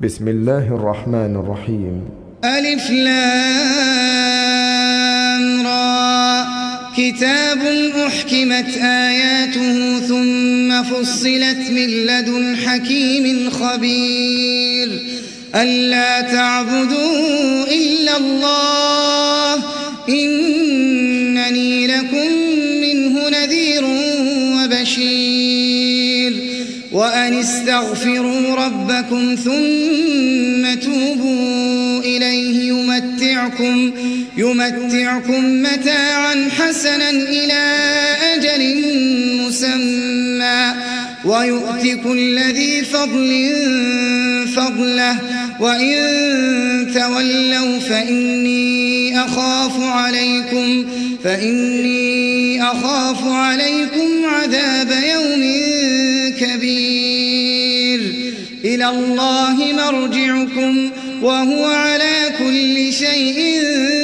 بسم الله الرحمن الرحيم. ألف لام را كتاب أحكمت آياته ثم فصلت من لدن حكيم خبير ألا تعبدوا إلا الله إنني لكم منه نذير وبشير وأن استغفروا ربكم ثم توبوا إليه يمتعكم متاعا حسنا إلى أجل مسمى ويؤت كل ذي فضل فضله وإن تولوا فإني أخاف عليكم عذاب يوم كبير إلى الله مرجعكم وهو على كل شيء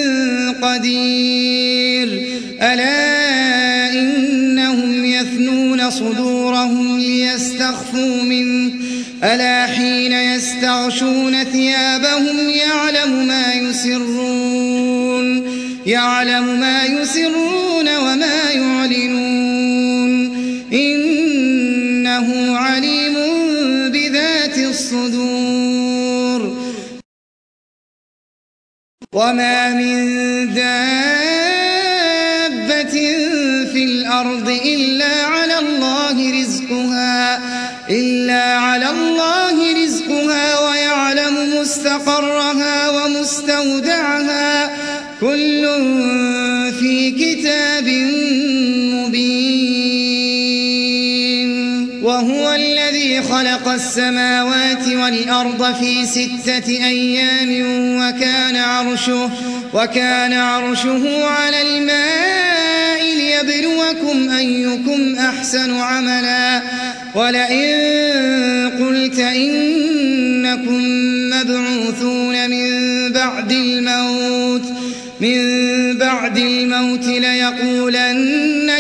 قدير ألا إنهم يثنون صدورهم ليستخفوا منه ألا حين يستغشون ثيابهم يعلم ما يسرون وما يعلنون إنه عليم بذات الصدور وما من دابة في الأرض إلا على الله رزقها ويعلم مستقرها ومستودعها كل في كتاب مبين وهو الذي خلق السماوات والأرض في 6 أيام وكان عرشه على الماء ليبلوكم أيكم أحسن عملا ولئن قلت إنكم مبعوثون من بعد الموت ليقولن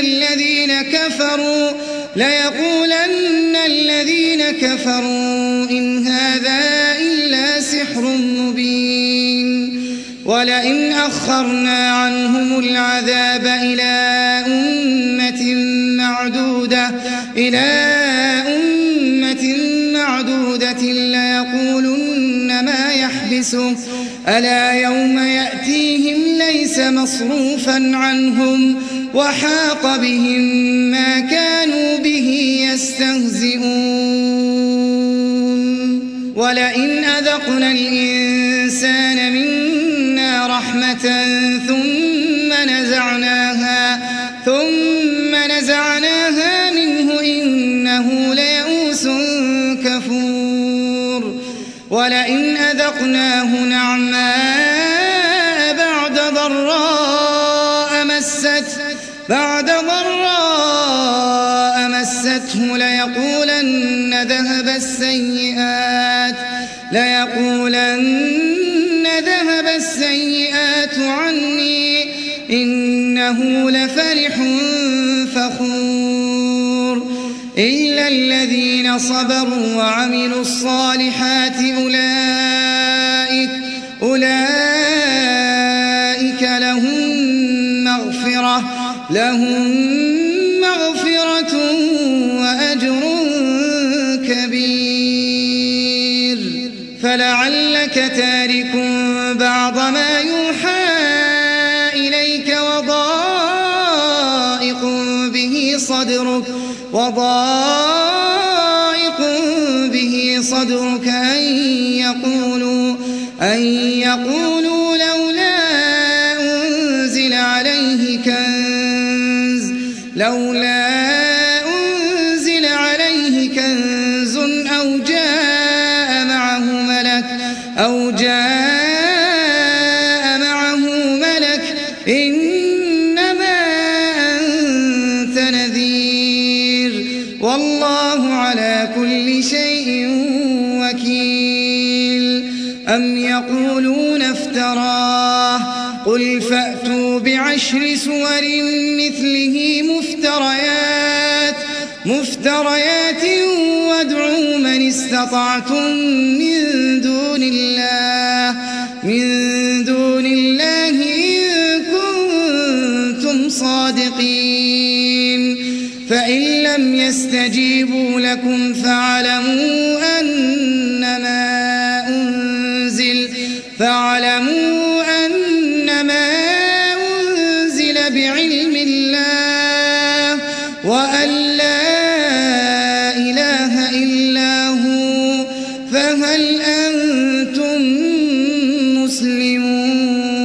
الذين كفروا إن هذا إلا سحر مبين ولئن أخرنا عنهم العذاب إلى أمة معدودة ليقولن ما يحبسه ألا يوم يأتيهم ليس مصروفا عنهم وحاق بهم ما كانوا به يستهزئون ولئن أذقنا الإنسان منا رحمة ثم نزعناها منه إنه ليئوس كفور ولئن أذقناه نعماء بعد ضراء مسته ليقولن ذهب السيئات عني إنه لفرح فخور إلا الذين صبروا وعملوا الصالحات أولئك لهم مغفرة وأجر كبير فلعلك تارك بعض ما يوحى إليك وضائق به صدرك أن يقولوا لولا أنزل عليه كنز أو جاء معه ملك إنما أنت نذير والله على كل شيء وكيل أم يقولون افتراه قل فأتوا ب10 سور مثله مفتريات وادعوا من استطعتم من دون فهل أنتم مسلمون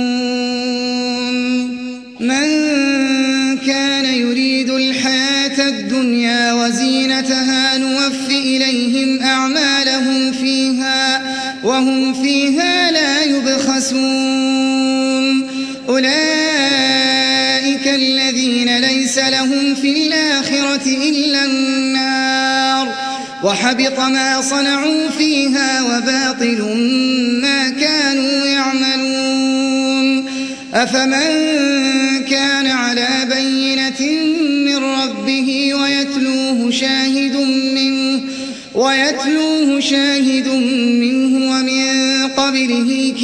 من كان يريد الحياة الدنيا وزينتها نوف إليهم أعمالهم فيها وهم فيها لا يبخسون أولئك الذين ليس لهم في الآخرة إلا النار وحبط ما صنعوا فيها وباطل ما كانوا يعملون أفمن كان على بينة من ربه ويتلوه شاهد منه ومن قبله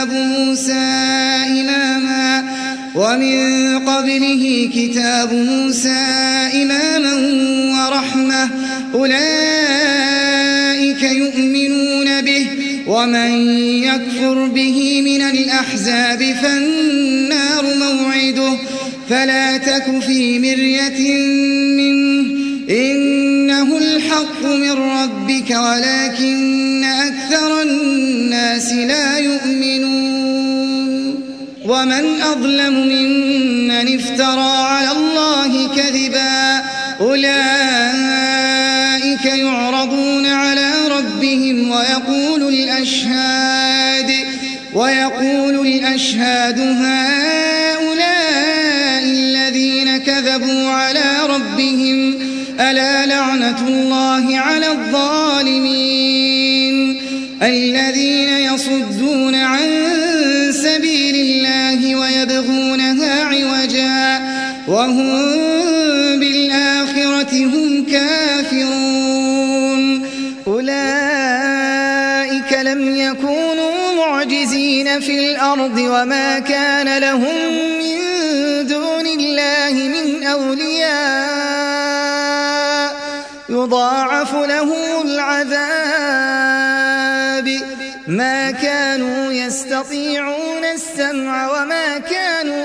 كتاب موسى إماما ورحمة أولئك يؤمنون به ومن يكفر به من الأحزاب فالنار موعده فلا تك في مرية منه إنه الحق من ربك ولكن أكثر الناس لا يؤمنون ومن أظلم ممن افترى على الله كذبا أولئك يعرضون على ربهم ويقول الأشهاد هؤلاء الذين كذبوا على ربهم ألا لعنة الله على الظالمين الذين يصدون عن سبيل الله ويبغونها عوجا وهم بالآخرة هم كافرون أولئك لم يكونوا معجزين في الأرض وما كان لهم من دون الله من أولياء يضاعف لهم العذاب ما كانوا يستطيعون السمع وما كانوا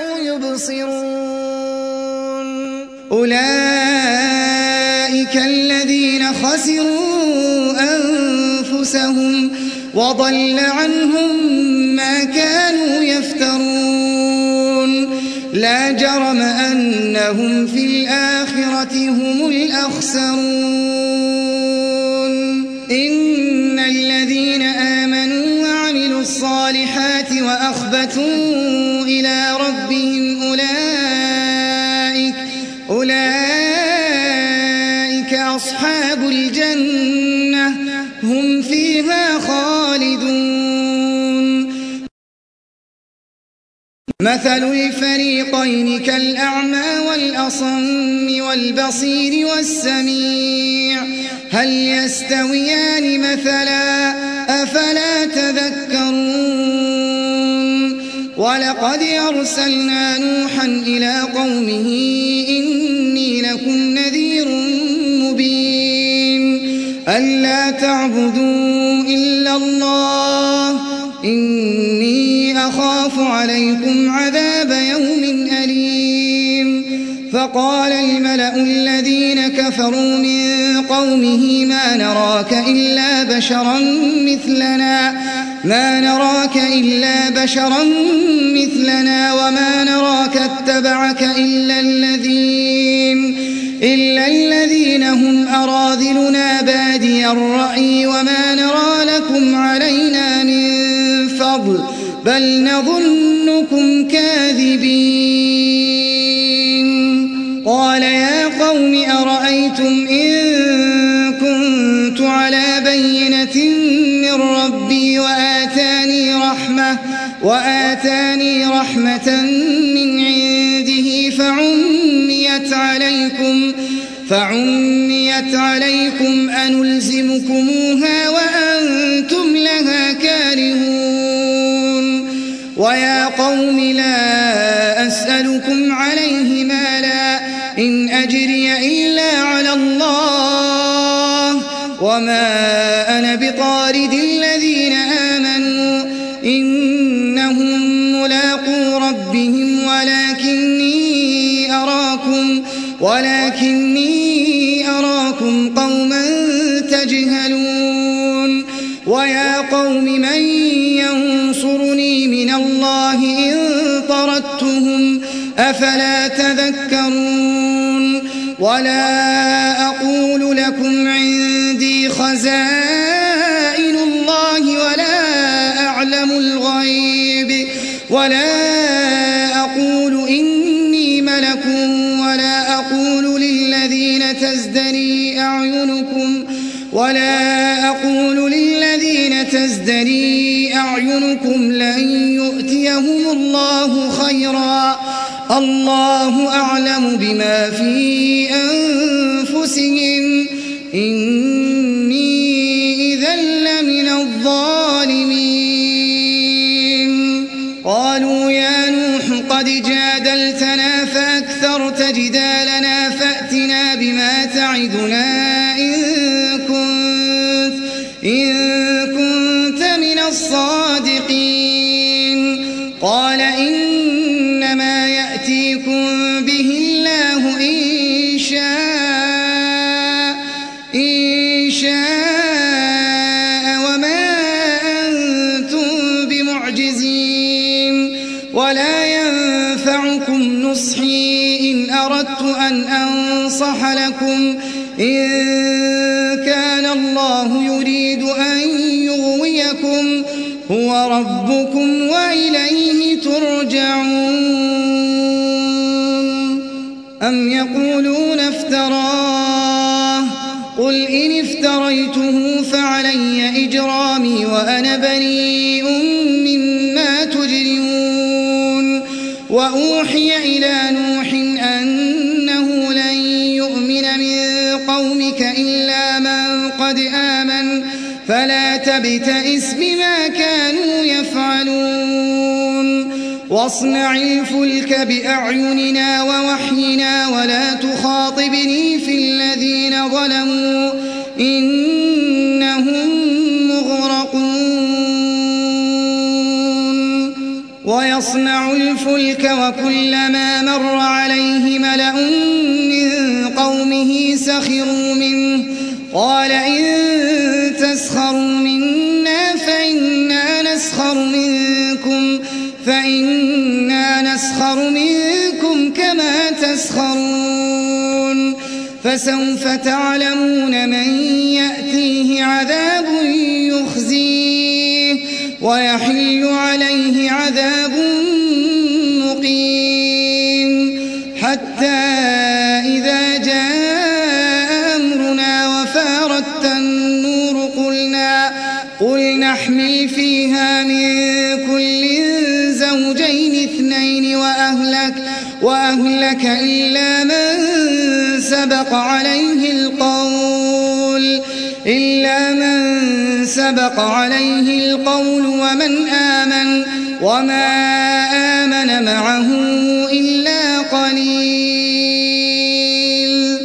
يبصرون أولئك الذين خسروا أنفسهم وضل عنهم ما كانوا يفترون لا جرم أنهم في الآخرة هم الأخسرون إن الذين آمنوا وعملوا الصالحات وأخبتوا إلى ربهم أولئك أصحاب الجنة هم فيها خالدون مثل الفريقين كالأعمى والأصم والبصير والسميع هل يستويان مثلا أفلا تذكرون ولقد أرسلنا نوحا إلى قومه إني لكم نذير مبين ألا تعبدوا إلا الله إني أخاف عليكم عذاب يوم أليم فقال الملأ الذين كفروا من قومه ما نراك إلا بشرا مثلنا وما نراك اتبعك إلا الذين هم أراذلنا بادي الرأي وما نرى لكم علينا من فضل بل نظنكم كاذبين قال يا قوم أرأيتم إن كنت على بينة من ربي وآتاني رحمة من عنده فعميت عليكم أنلزمكموها وأنتم لها كارهون ويا قوم لا أسألكم عليه مالا إن أجري إلا على الله وما أنا بطارد الذين آمنوا إنهم ملاقو ربهم ولكني أراكم قوما تجهلون ويا قوم من ينصرني من الله إن طردتهم أفلا تذكرون ولا أقول لكم عندي خزائن الله ولا أقول إني ملك ولا أقول للذين تزدري أعينكم لن يؤتيهم الله خيرا الله أعلم بما في أنفسهم إني إذا لمن الظالمين قالوا يا نوح قد جادلتنا فأكثرت جدالنا فأتنا بما تعدنا إن كنت من الصادقين قال إنما يأتيكم به الله إن شاء وما أنتم بمعجزين ولا ينفعكم نصحي إن أردت أن أنصح لكم إن كان الله يريد أن يغويكم هو ربكم وإليه ترجعون أم يقولون افتراه قل إن افتريته فعلي إجرامي وأنا بريء مما تجرمون وأوحي إلى نوح أنه لن يؤمن من قومك إلا من قد آمن فلا تبتئس بما كانوا يفعلون واصنع الفلك بأعيننا ووحينا ولا تخاطبني في الذين ظلموا إنهم مغرقون ويصنع الفلك وكلما مر عليه ملأ من قومه سخروا منه قال إن تسخروا منا فإنا نسخر منكم كما تسخرون فسوف تعلمون من يأتيه عذاب يخزيه ويحل عليه عذاب مقيم حتى إذا جاء أمرنا وفارت النور قل نحمل فيها من كل زوجين اثنين وأهلك إلا من سبق عليه القول ومن آمن وما آمن معه إلا قليل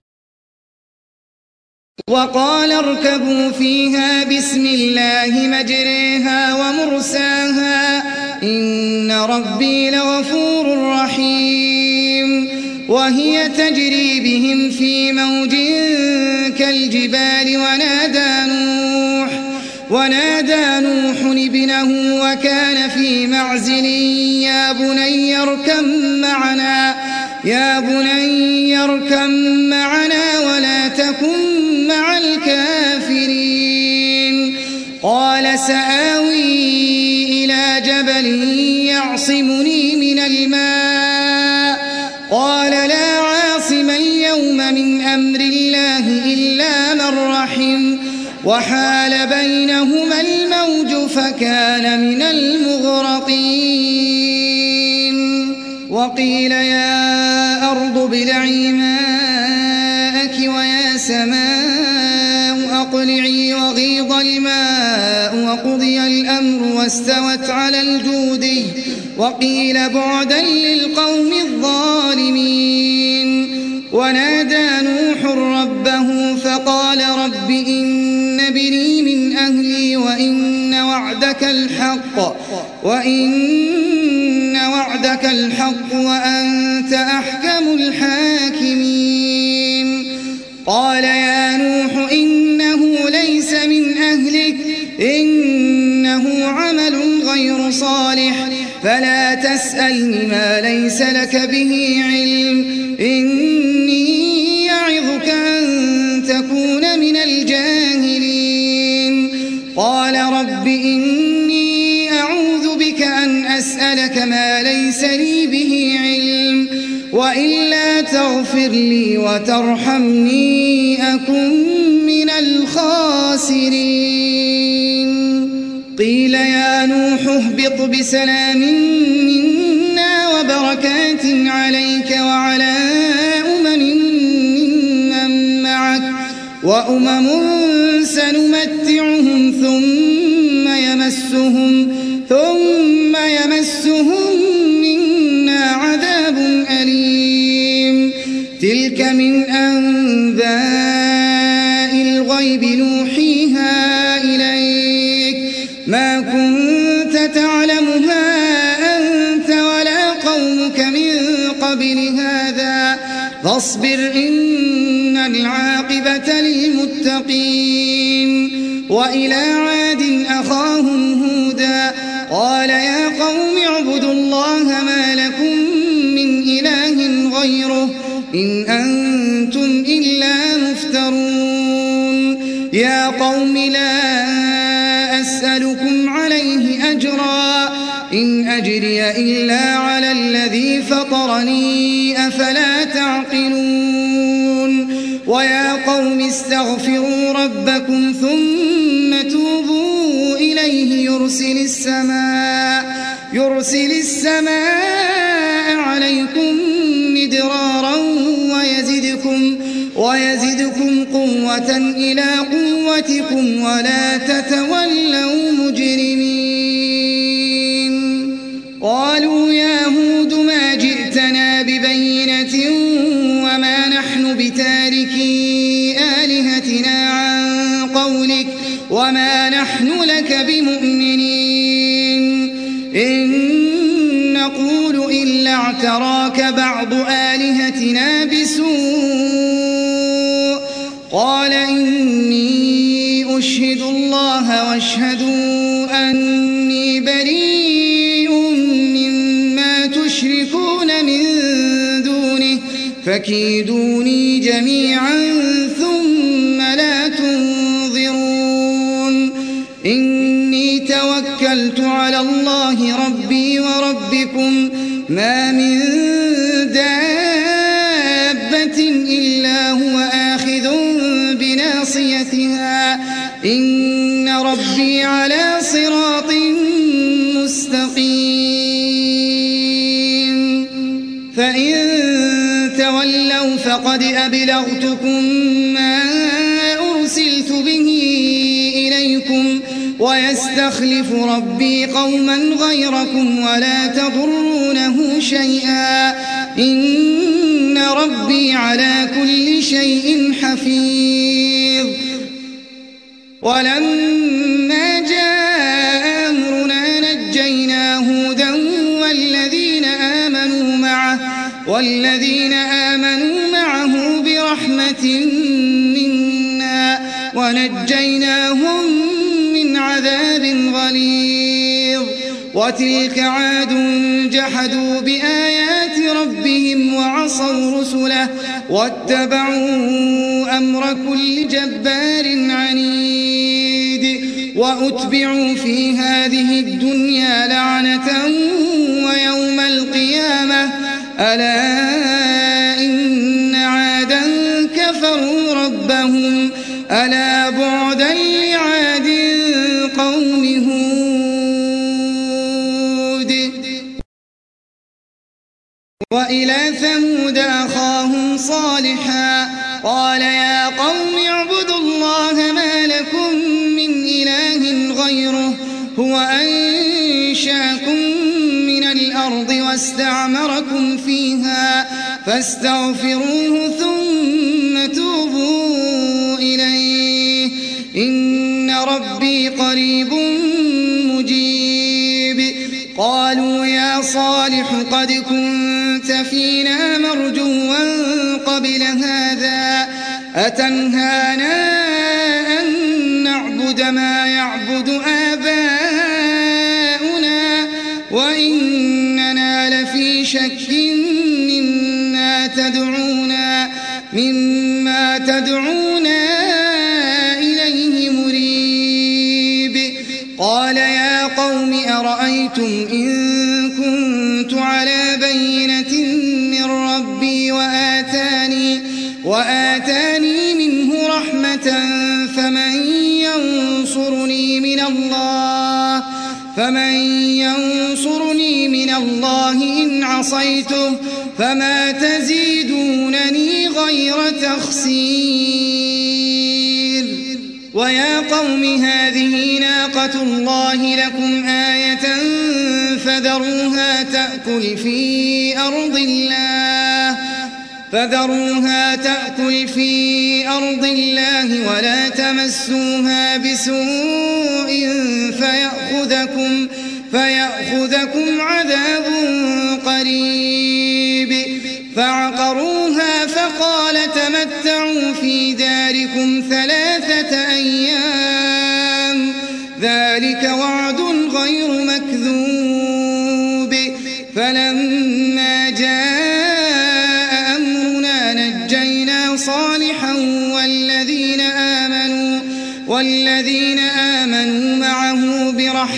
وقال اركبوا فيها بسم الله مجريها ومرساها إن ربي لغفور رحيم وهي تجري بهم في موج كالجبال ونادى نوح ابنه وكان في معزل يا بني اركم معنا ولا تكن مع الكافرين قال سآوي إلى جبل يعصمني من الماء قال لا عاصم اليوم من أمر الله إلا من رحم وحال بينهما الموج فكان من المغرقين وقيل يا أرض ابلعي ماءك ويا سماء أقلعي وغيض الماء وقضي الأمر واستوت على الجودي وقيل بعدا للقوم الظالمين ونادى نوح ربه فقال رب إن ابني من أهلي وإن وعدك الحق وأنت أحكم الحاكمين قال يا نوح إنه ليس من أهلك إنه عمل غير صالح فلا تسألني ما ليس لك به علم إني يعظك أن تكون من الجاهلين قال رب إني أعوذ بك أن أسألك ما ليس لي به علم وإلا تغفر لي وترحمني أكن من الخاسرين قيل يا نوح اهبط بسلام منا وبركات عليك وعلى ممن معك وأمم سنمتعهم ثم يمسهم منا عذاب أليم تلك من أنباء الغيب نوحيها إليك ما كنت تعلمها أنت ولا قومك من قبل هذا فاصبر إن العاقبة للمتقين وإلى عاد أخاهم هودا قال يا قوم اعبدوا الله ما لكم من إله غيره إن أنتم إلا مفترون يا قوم لا أسألكم عليه أجرا إن أجري إلا على الذي فطرني أفلا تعقلون ويا قوم استغفروا ربكم ثم توبوا إليه يرسل السماء عليكم مدرارا ويزدكم قوة إلى قوتكم ولا تتولوا مجرمين قالوا يا هود ما جئتنا ببينة وما نحن بتاركي آلهتنا عن قولك وما نحن لك بمؤمنين إن نقول إلا اعتراك بعض آلهتنا بسوء قال إني أشهد الله واشهدوا أني بريء مما تشركون من دونه فكيدوني جميعا ثم لا تنظرون إني توكلت على الله ربي وربكم ما من دابة إلا هو آخذ بناصيتها إن ربي على صراط مستقيم فإن تولوا فقد أبلغتكم ما أرسلت به إليكم ويستخلف ربي قوما غيركم ولا تضرونه شيئا إن ربي على كل شيء حفيظ ولما جاء أمرنا نجينا هودا والذين آمنوا معه برحمة منا ونجيناهم من عذاب غليظ وتلك عاد جحدوا بآيات ربهم وعصوا رسله واتبعوا أمر كل جبار عنيد وأتبعوا في هذه الدنيا لعنة ويوم القيامة ألا إن عادا كفروا ربهم ألا بعدا لعاد قوم هود وإلى ثمود أخاهم صالحا قال يا قوم اعبدوا الله ما لكم من إله غيره هو أنشأكم من الأرض واستعمركم فيها فاستغفروه ثم توبوا إليه إن ربي قريب مجيب قالوا يا صالح قد كنت فينا مرجوا قبل هذا أتنهانا أن نعبد ما يعبد شك مما تدعونا إليه مريب قال يا قوم أرأيتم إن كنت على بينة من ربي وآتاني منه رحمة فمن ينصرني من الله إن عصيته فما تزيدونني غير تخسير ويا قوم هذه ناقة الله لكم آية فذروها تأكل في أرض الله ولا تمسوها بسوء فيأخذكم عذاب قريب فعقروها فقال تمتعوا في داركم 3 أيام ذلك وعد غير مكذوب فلما جاء أمرنا نجينا صالحا والذين آمنوا معه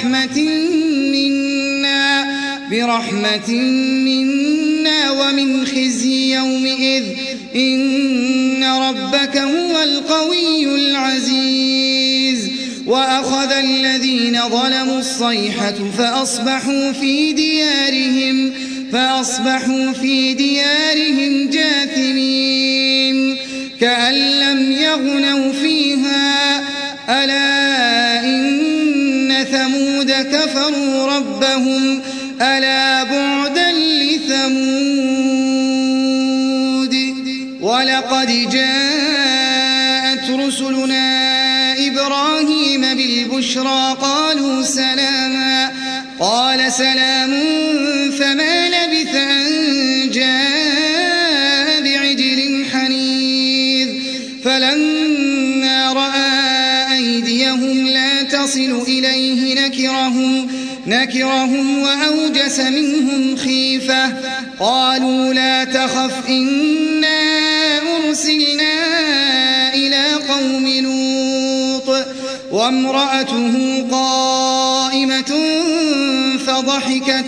برحمة منا ومن خزي يومئذ إن ربك هو القوي العزيز وأخذ الذين ظلموا الصيحة فأصبحوا في ديارهم جاثمين كأن لم يغنوا فيها ألا إن ثمود كفروا ربهم ألا بعدا لثمود ولقد جاءت رسلنا إبراهيم بالبشرى قالوا سلاما قال سلام فما لبث أن جاء بعجل حنيذ فلما رأى أيديهم لا تصل إليه نكرهم وأوجس منهم خيفة قالوا لا تخف إنا أرسلنا إلى قوم لوط وامرأته قائمة فضحكت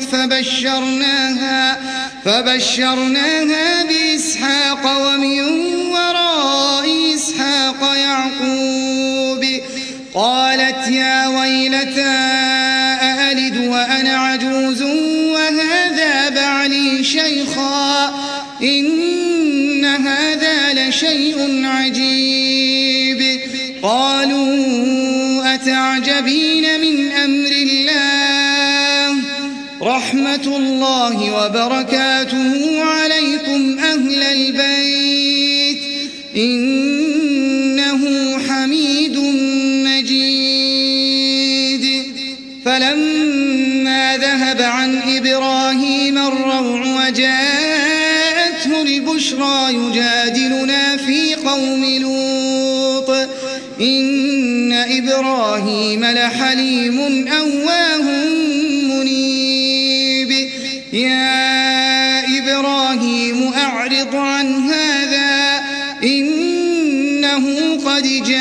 فبشرناها بإسحاق ومن وراء إسحاق يعقوب قالت يا ويلتى أألد وأنا عجوز وهذا بعلي شيخا إن هذا لشيء عجيب قالوا أتعجبين من أمر الله رحمة الله وبركاته عليكم أهل البيت إنه حميد مجيد فلما ذهب عن إبراهيم الروع وجاءته البشرى يجادلنا في قوم لوط إن إبراهيم لحليم أواه منيب يا إبراهيم أعرض عن هذا إنه قد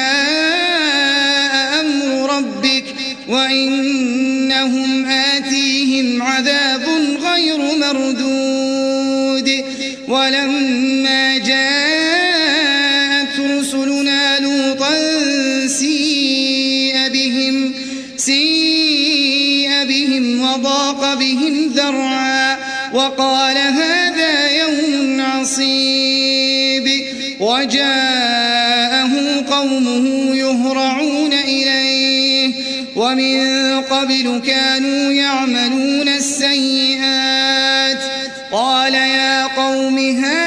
جاء أمر ربك وإنهم آتيهم عذاب غير مردود ولما جاءت رسلنا لوطا سيء بهم وضاق بهم ذرعا وقال هذا يوم عصيب وجاءه قومه يهرعون إليه ومن قبل كانوا يعملون السيئات قال يا قوم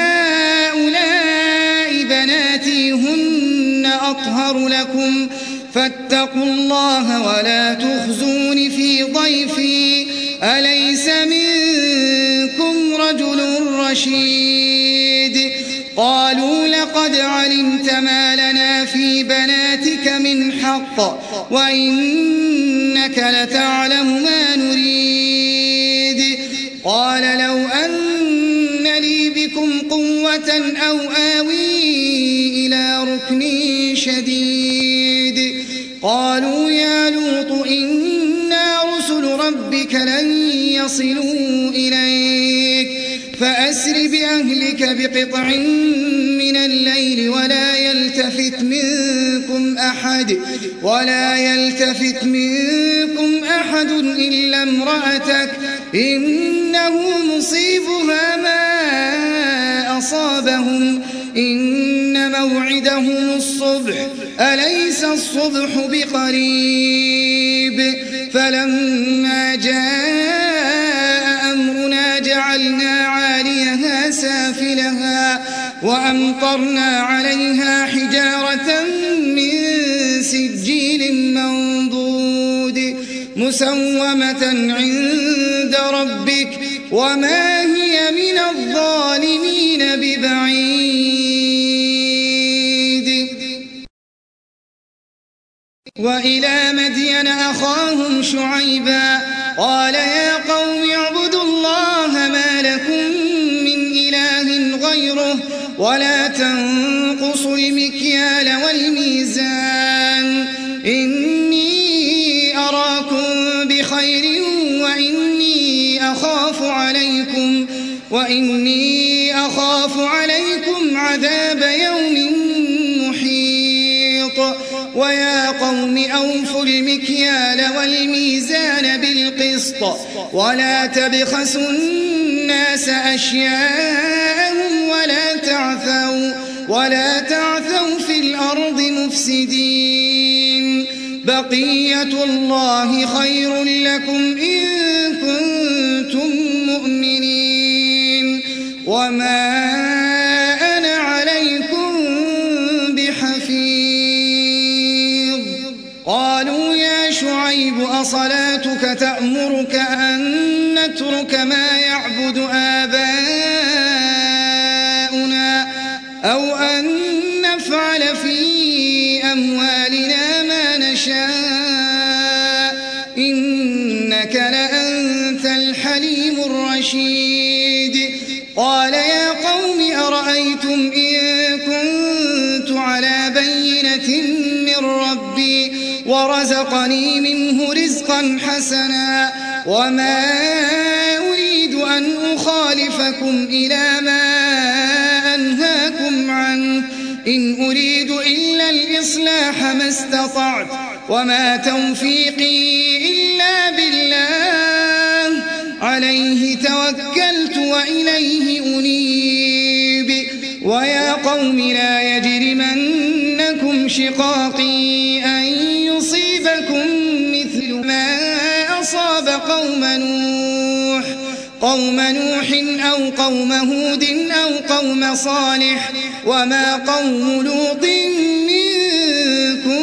هؤلاء بناتي هن أطهر لكم فاتقوا الله ولا تخزون في ضيفي أليس منكم رجل رشيد قالوا لقد علمت ما لنا في بناتك من حق وإنك لتعلم ما نريد قال لو أن ركعة أو آوي إلى ركن شديد قالوا يا لوط إنا رسل ربك لن يصلوا إليك فأسر بأهلك بقطع من الليل ولا يلتفت منكم أحد إلا امرأتك إنه مصيبها ما أصابهم إن موعدهم الصبح أليس الصبح بقريب فلما جاء أمرنا جعلنا عاليها سافلها وأمطرنا عليها حجارة من سجيل منضود مسومة عند ربك وما هي من الظالمين ببعيد. وإلى مدين أخاهم شعيبا قال يا قوم اعبدوا الله ما لكم من إله غيره ولا تنقصوا المكيال والميزان إني أراكم بخير وإني أخاف عليكم عذاب يوم محيط. ويا قوم أوفوا المكيال والميزان بالقسط ولا تبخسوا الناس أشياءهم ولا تعثوا في الأرض مفسدين. بقية الله خير لكم إن كنتم مؤمنين وما أنا عليكم بحفيظ. قالوا يا شعيب أصلاتك تأمرك أن نترك ما يعبد آباؤنا أو أن نفعل في أموالنا ما نشاء إنك لأنت الحليم الرشيد. قال يا قوم أرأيتم إن كنت على بينة من ربي ورزقني منه رزقا حسنا وما أريد أن أخالفكم إلى ما أنهاكم عنه إن أريد إلا الإصلاح ما استطعت وما توفيقي إلا بالله عليه توكلت وإليه أنيب. ويا قوم لا يجرمنكم شقاقي أن يصيبكم مثل ما أصاب قوم نوح أو قوم هود أو قوم صالح وما قوم لوط منكم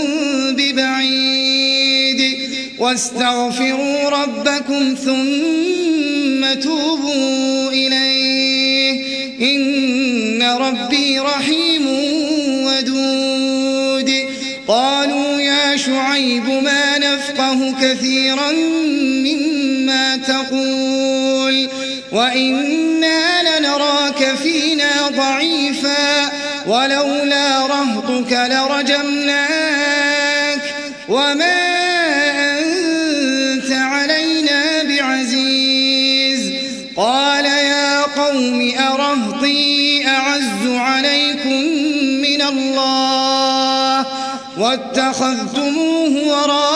ببعيد. واستغفروا ربكم ثم توبوا إليه إن ربي رحيم ودود. قالوا يا شعيب ما نفقه كثيرا مما تقول وإنا لنراك فينا ضعيفا ولولا رهطك لرجمناك وما أنت علينا بعزيز. قال يا قوم أرهطي أعز عليكم من الله واتخذتموه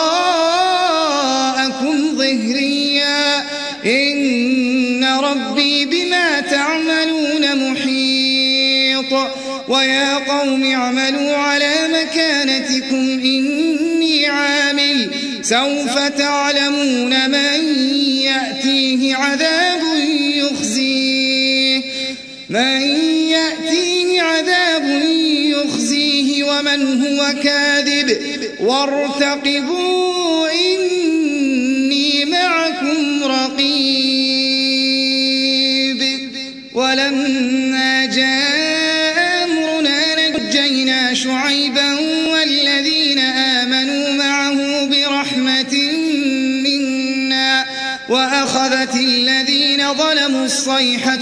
وراءكم ظهريا إن ربي بما تعملون محيط. ويا قوم اعملوا على مكانتكم إني عامل سوف تعلمون من يأتيه عذاب يخزيه ومن هو كاذب وارتقبوا إني معكم رقيب. ولما جاء أمرنا نجينا شعيبا والذين آمنوا معه برحمة منا وأخذت الذين ظلموا الصيحة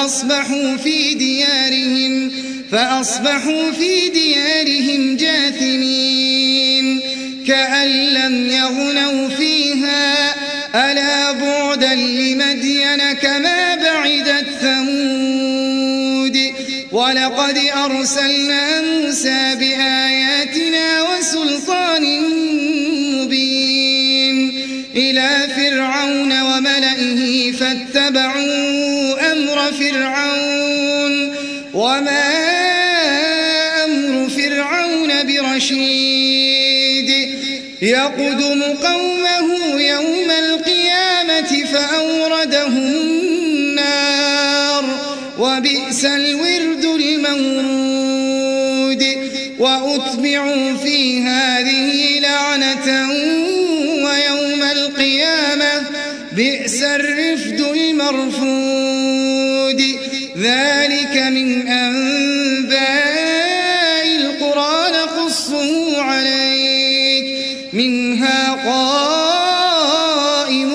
فأصبحوا في ديارهم جاثمين كأن لم يغنوا فيها ألا بعدا لمدين كما بعدت ثمود ولقد أرسلنا موسى بآياتنا وسلطان مبين إلى فرعون وملئه فاتبعوا أمر فرعون وما أمر فرعون برشيد يقدم قومه يوم القيامة فأوردهم النار وبئس الورد المورود وأتبعوا في هذه لعنة ويوم القيامة بئس الرفد المرفود ذلك من أنباء القرى نقصه عليك منها قائم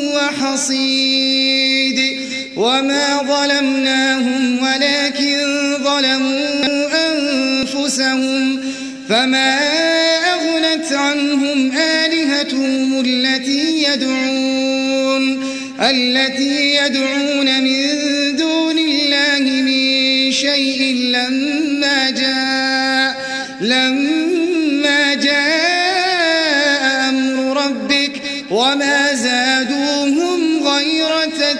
وحصيد وما ظلمناهم ولكن ظلموا أنفسهم فما أغنت عنهم آلهتهم التي يدعون من دون الله من شيء لما جاء أمر ربك وما زادوهم غير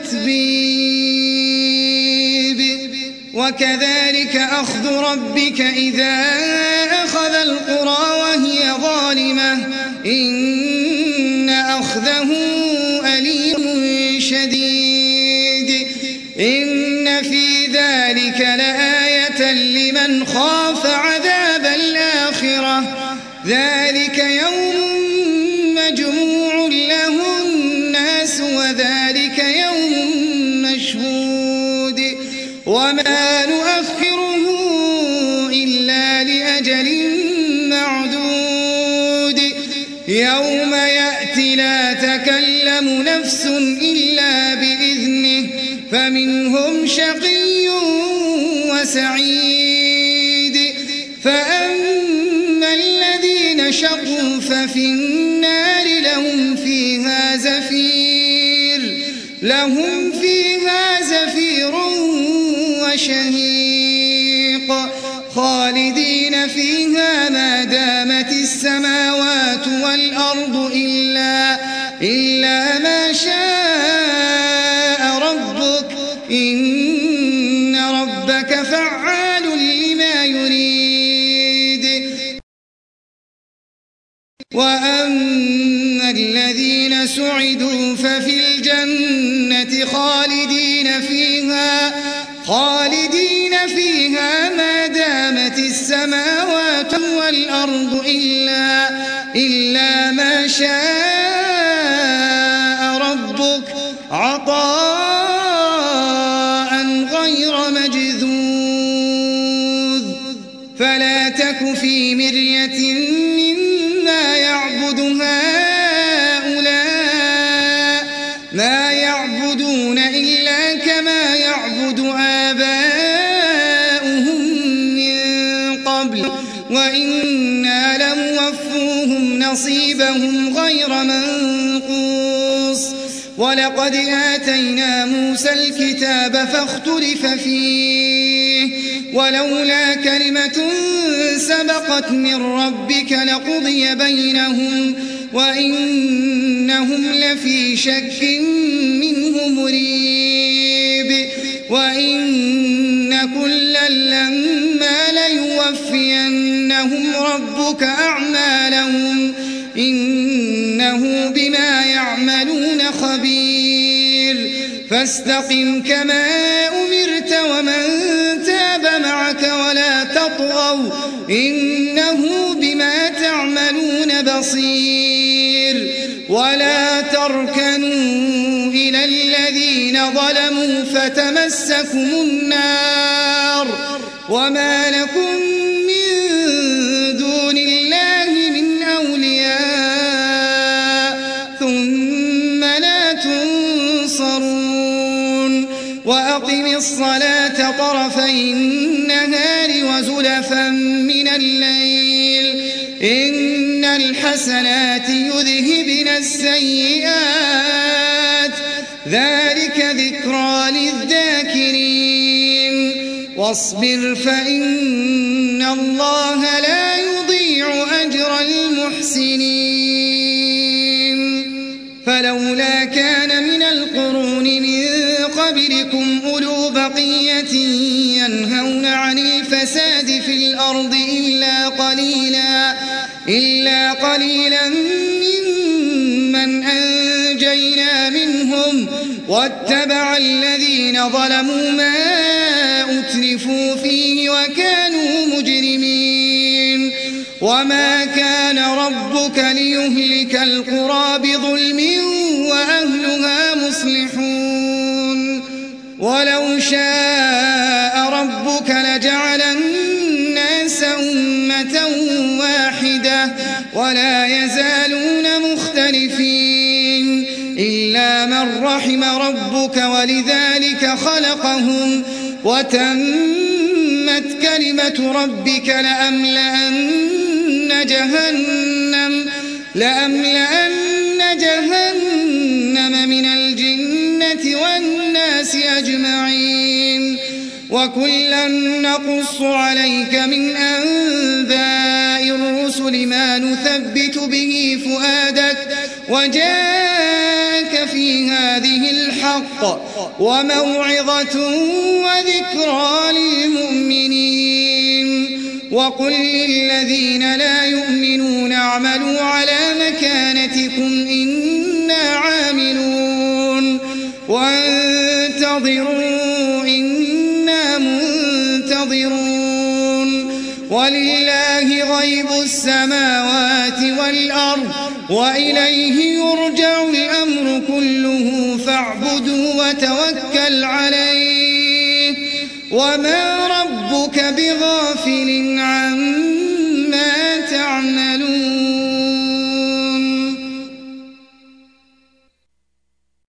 تتبيب وكذلك أخذ ربك إذا أخذ القرى وهي ظالمة إن أخذه أليم شديد إن في ذلك لآية لمن خاف عذاب الآخرة ذلك يوم مجموع له الناس وذلك يوم مشهود وما نؤخره إلا لأجل معدود يوم يأتي لا تكلم نفس إلا بإذنه فمنهم شقي وسعيد فأما الذين شقوا ففي النار لهم فيها زفير وشهيق خالدين فيها ما دامت السماوات والأرض إلا ما شاء ربك إن ربك فعال لما يريد وأما الذين سعدوا ففي الجنة خالدين فيها ما دامت السماوات والأرض إلا ما شاء ربك عطاء غير مجذوذ فلا تك في مرية مما يعبد هؤلاء ما يعبدون إلا كما يعبد آباؤهم من قبل وإنا لموفوهم نصيبهم غير منقوص ولقد آتينا موسى الكتاب فاختلف فيه ولولا كلمة سبقت من ربك لقضي بينهم وإنهم لفي شك منه مريب وإن كلا لما ليوفينهم ربك أعمالهم إنه بما يعملون خبير فاستقم كما أمرت ومن تاب معك ولا تطغوا إنه بما تعملون بصير ولا تركنوا إلى الذين ظلموا فتمسكم النار وما لكم من دون الله من أولياء ثم لا تنصرون يسخرون وأقم الصلاة طرفي النهار وزلفا من الليل إن الحسنات يذهبن السيئات ذلك ذكرى للذاكرين واصبر فإن الله لا يضيع أجر المحسنين فلولا كان من القرون من قبلكم أولو بقية ينهون عن الفساد في الأرض إلا قليلا ممن أنجينا منهم واتبع الذين ظلموا ما أترفوا فيه وكانوا مجرمين وما كان ربك ليهلك القرى بظلم وأهلها مصلحون ولو شاء ربك لجعل الناس أمة واحدة ولا يزالون مختلفين إلا من رحم ربك ولذلك خلقهم وتمت كلمة ربك لأملأن جهنم من الجنة والناس أجمعين وكلا نقص عليك من أنباء الرسل ما نثبت به فؤادك وجاءك في هذه الحق وموعظة وذكرى للمؤمنين وقل للذين لا يؤمنون اعملوا على مكانتكم إنا عاملون وانتظروا إنا منتظرون ولله غيب السماوات والأرض وإليه يرجع الأمر كله فاعبده وتوكل عليه وما ربك بغافل عما